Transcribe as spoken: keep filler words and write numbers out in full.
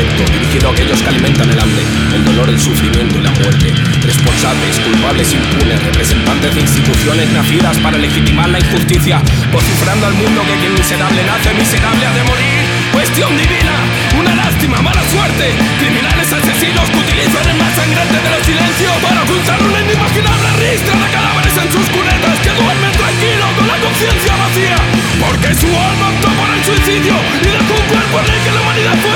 directo dirigido a aquellos que alimentan el hambre, el dolor, el sufrimiento y la muerte. Responsables, culpables, impunes, representantes de instituciones nacidas para legitimar la injusticia, vociferando al mundo que quien miserable nace, miserable ha de morir. Cuestión divina, una lástima, mala suerte. Criminales asesinos que utilizan el más sangrante de los silencios para ocultar una inimaginable ristra de cadáveres en sus cunetas, que duermen tranquilos con la conciencia vacía, porque su alma optó por el suicidio y dejó un cuerpo en el que la humanidad fue